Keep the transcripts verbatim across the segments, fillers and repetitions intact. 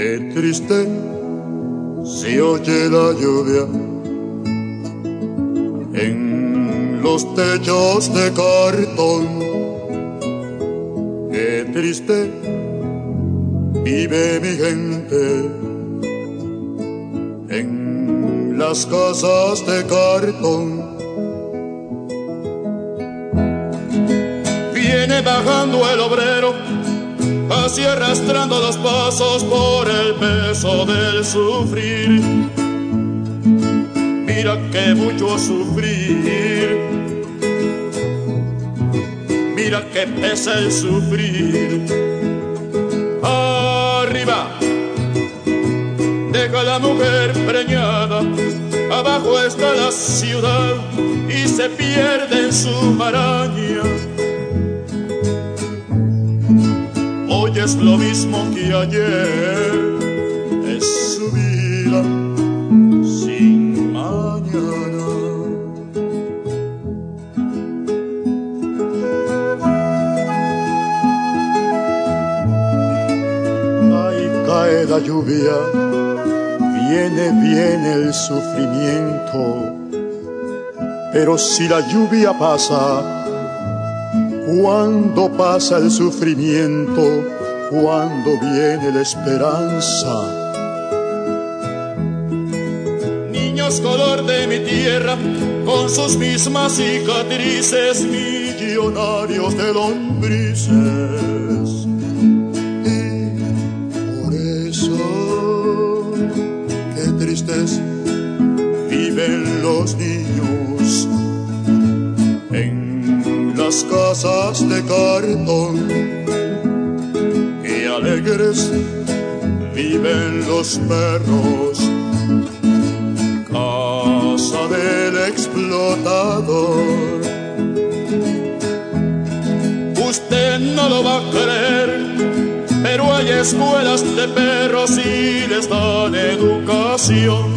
Qué triste se oye la lluvia en los techos de cartón. Qué triste vive mi gente en las casas de cartón. Viene bajando el obrero, así arrastrando los pasos por el peso del sufrir. Mira que mucho sufrir, mira que pesa el sufrir. Arriba deja la mujer preñada, abajo está la ciudad y se pierde en su maraña. Hoy es lo mismo que ayer, es su vida sin mañana. Ahí cae la lluvia, viene, viene el sufrimiento, pero si la lluvia pasa, cuando pasa el sufrimiento, cuando viene la esperanza. Niños color de mi tierra, con sus mismas cicatrices, millonarios de lombrices. Y por eso, qué tristes viven los niños en las casas de cartón. Qué alegres viven los perros, casa del explotador. Usted no lo va a creer, pero hay escuelas de perros y les dan educación,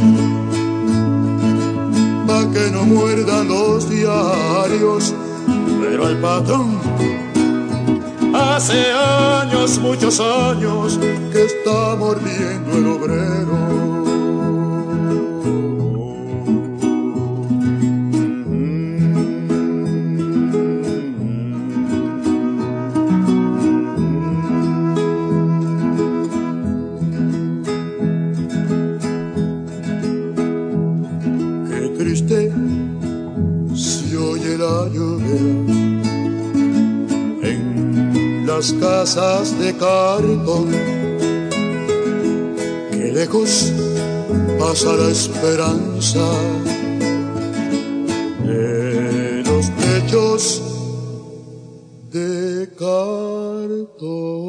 pa' que no muerdan los diarios. Pero el patrón hace años, muchos años, que está mordiendo el obrero. Qué triste se oye la lluvia en las casas de cartón. Qué lejos pasa la esperanza de los techos de cartón.